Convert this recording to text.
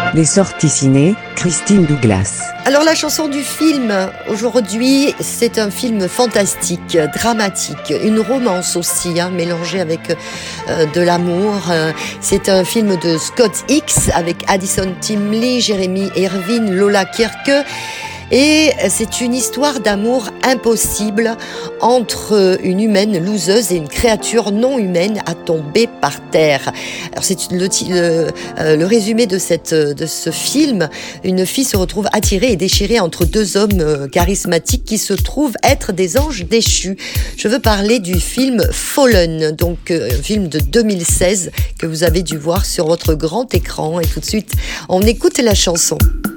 Les sorties ciné, Christine Douglas. Alors la chanson du film, aujourd'hui, c'est un film fantastique, dramatique, une romance aussi, mélangée avec de l'amour. C'est un film de Scott Hicks avec Addison Timley, Jeremy Irvine, Lola Kirke. Et c'est une histoire d'amour impossible entre une humaine loseuse et une créature non humaine à tomber par terre. Alors c'est le résumé de ce film. Une fille se retrouve attirée et déchirée entre deux hommes charismatiques qui se trouvent être des anges déchus. Je veux parler du film Fallen, donc un film de 2016 que vous avez dû voir sur votre grand écran. Et tout de suite, on écoute la chanson.